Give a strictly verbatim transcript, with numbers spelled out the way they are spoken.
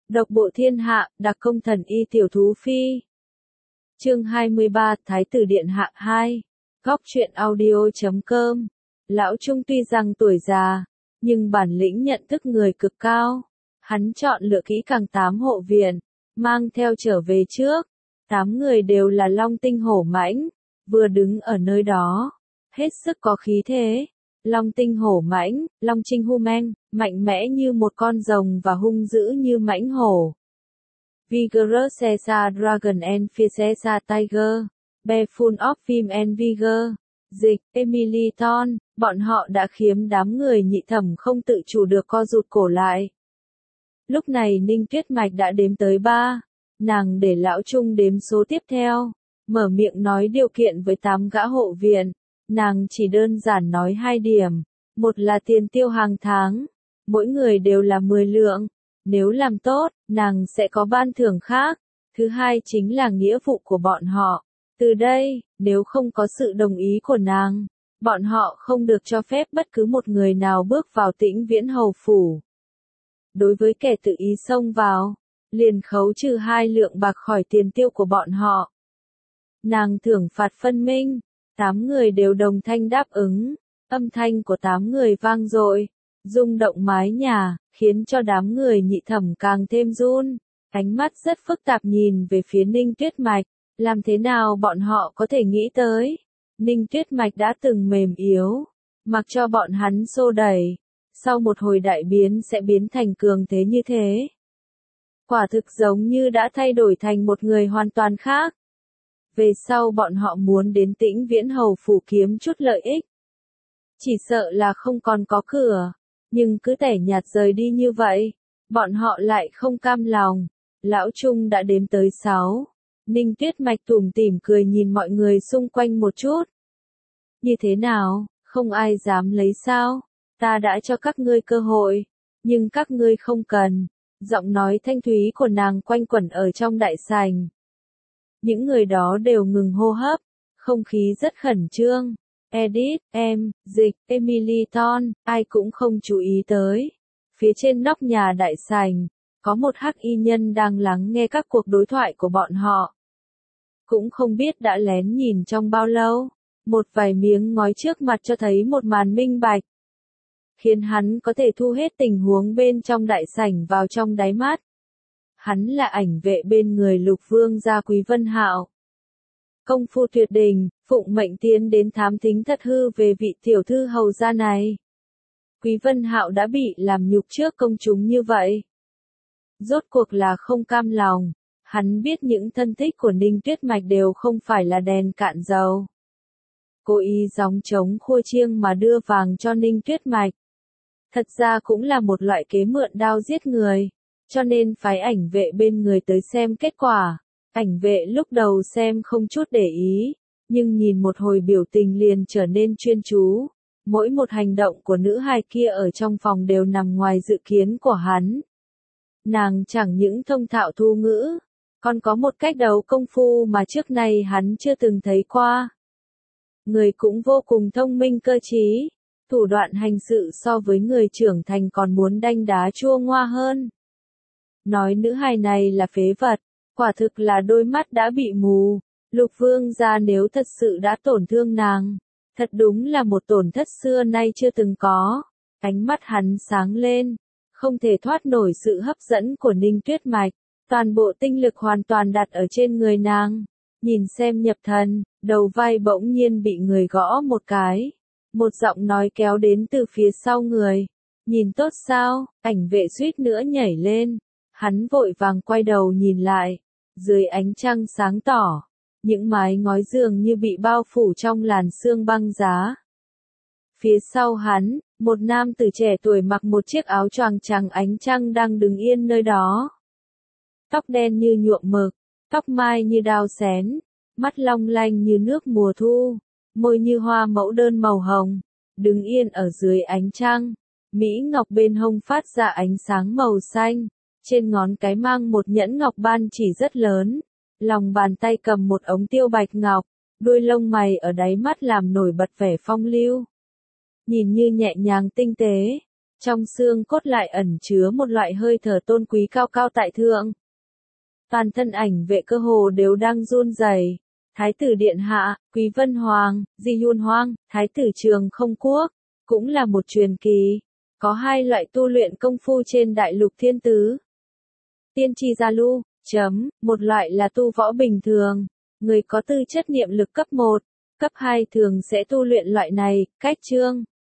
Độc bộ thiên hạ, đặc công thần y tiểu thú phi. Chương hai mươi ba, Thái tử điện hạ hai. Góc truyện audio chấm com. Lão Trung tuy rằng tuổi già, nhưng bản lĩnh nhận thức người cực cao. Hắn chọn lựa kỹ càng tám hộ viện, mang theo trở về trước. Tám người đều là long tinh hổ mãnh, vừa đứng ở nơi đó, hết sức có khí thế. Long tinh hổ mãnh, long trinh hu manh, mạnh mẽ như một con rồng và hung dữ như mãnh hổ. Vigorous Caesar Dragon and Fierce Caesar Tiger, Bear Full of Vim and Vigor. Dịch, Emily Thorne, bọn họ đã khiếm đám người nhị thẩm không tự chủ được co rụt cổ lại. Lúc này Ninh Tuyết Mạch đã đếm tới ba, nàng để lão Trung đếm số tiếp theo, mở miệng nói điều kiện với tám gã hộ viện. Nàng chỉ đơn giản nói hai điểm, một là tiền tiêu hàng tháng, mỗi người đều là mười lượng, nếu làm tốt, nàng sẽ có ban thưởng khác, thứ hai chính là nghĩa vụ của bọn họ. Từ đây, nếu không có sự đồng ý của nàng, bọn họ không được cho phép bất cứ một người nào bước vào Tĩnh Viễn Hầu phủ. Đối với kẻ tự ý xông vào, liền khấu trừ hai lượng bạc khỏi tiền tiêu của bọn họ. Nàng thưởng phạt phân minh. Tám người đều đồng thanh đáp ứng, âm thanh của tám người vang dội, rung động mái nhà, khiến cho đám người nhị thẩm càng thêm run, ánh mắt rất phức tạp nhìn về phía Ninh Tuyết Mạch, làm thế nào bọn họ có thể nghĩ tới, Ninh Tuyết Mạch đã từng mềm yếu, mặc cho bọn hắn xô đẩy, sau một hồi đại biến sẽ biến thành cường thế như thế. Quả thực giống như đã thay đổi thành một người hoàn toàn khác. Về sau bọn họ muốn đến Tĩnh Viễn Hầu phủ kiếm chút lợi ích. Chỉ sợ là không còn có cửa, nhưng cứ tẻ nhạt rời đi như vậy, bọn họ lại không cam lòng. Lão Trung đã đếm tới sáu. Ninh Tuyết Mạch tủm tỉm cười nhìn mọi người xung quanh một chút. Như thế nào, không ai dám lấy sao? Ta đã cho các ngươi cơ hội, nhưng các ngươi không cần. Giọng nói thanh thúy của nàng quanh quẩn ở trong đại sảnh. Những người đó đều ngừng hô hấp, không khí rất khẩn trương. Edith, em, Dịch, Emily Thorne, ai cũng không chú ý tới. Phía trên nóc nhà đại sảnh, có một hắc y nhân đang lắng nghe các cuộc đối thoại của bọn họ. Cũng không biết đã lén nhìn trong bao lâu, một vài miếng ngói trước mặt cho thấy một màn minh bạch, khiến hắn có thể thu hết tình huống bên trong đại sảnh vào trong đáy mắt. Hắn là ảnh vệ bên người Lục Vương gia Quý Vân Hạo. Công phu tuyệt đỉnh, phụng mệnh tiến đến thám thính thật hư về vị tiểu thư hầu gia này. Quý Vân Hạo đã bị làm nhục trước công chúng như vậy. Rốt cuộc là không cam lòng, hắn biết những thân thích của Ninh Tuyết Mạch đều không phải là đèn cạn dầu. Cố ý gióng trống khua chiêng mà đưa vàng cho Ninh Tuyết Mạch. Thật ra cũng là một loại kế mượn đao giết người. Cho nên phái ảnh vệ bên người tới xem kết quả. Ảnh vệ lúc đầu xem không chút để ý, nhưng nhìn một hồi biểu tình liền trở nên chuyên chú. Mỗi một hành động của nữ hài kia ở trong phòng đều nằm ngoài dự kiến của hắn. Nàng chẳng những thông thạo thu ngữ, còn có một cách đấu công phu mà trước nay hắn chưa từng thấy qua. Người cũng vô cùng thông minh cơ trí, thủ đoạn hành sự so với người trưởng thành còn muốn đanh đá chua ngoa hơn. Nói nữ hài này là phế vật, quả thực là đôi mắt đã bị mù. Lục Vương gia nếu thật sự đã tổn thương nàng, thật đúng là một tổn thất xưa nay chưa từng có. Ánh mắt hắn sáng lên, không thể thoát nổi sự hấp dẫn của Ninh Tuyết Mạch, toàn bộ tinh lực hoàn toàn đặt ở trên người nàng. Nhìn xem nhập thần, đầu vai bỗng nhiên bị người gõ một cái, một giọng nói kéo đến từ phía sau người. Nhìn tốt sao? Ảnh vệ suýt nữa nhảy lên. Hắn vội vàng quay đầu nhìn lại, dưới ánh trăng sáng tỏ, những mái ngói dường như bị bao phủ trong làn sương băng giá. Phía sau hắn, một nam tử trẻ tuổi mặc một chiếc áo choàng trắng ánh trăng đang đứng yên nơi đó. Tóc đen như nhuộm mực, tóc mai như đao xén, mắt long lanh như nước mùa thu, môi như hoa mẫu đơn màu hồng, đứng yên ở dưới ánh trăng. Mỹ ngọc bên hông phát ra ánh sáng màu xanh. Trên ngón cái mang một nhẫn ngọc ban chỉ rất lớn, lòng bàn tay cầm một ống tiêu bạch ngọc, đuôi lông mày ở đáy mắt làm nổi bật vẻ phong lưu. Nhìn như nhẹ nhàng tinh tế, Trong xương cốt lại ẩn chứa một loại hơi thở tôn quý cao cao tại thượng. Toàn thân ảnh vệ cơ hồ đều đang run rẩy. Thái tử điện hạ, Quý Vân Hoàng, Di Yun Hoang, Thái tử Trường Không Quốc, cũng là một truyền kỳ. Có hai loại tu luyện công phu trên đại lục thiên tứ. Tiên tri gia lưu, chấm, một loại là tu võ bình thường, người có tư chất niệm lực cấp một, cấp hai thường sẽ tu luyện loại này, cách chương.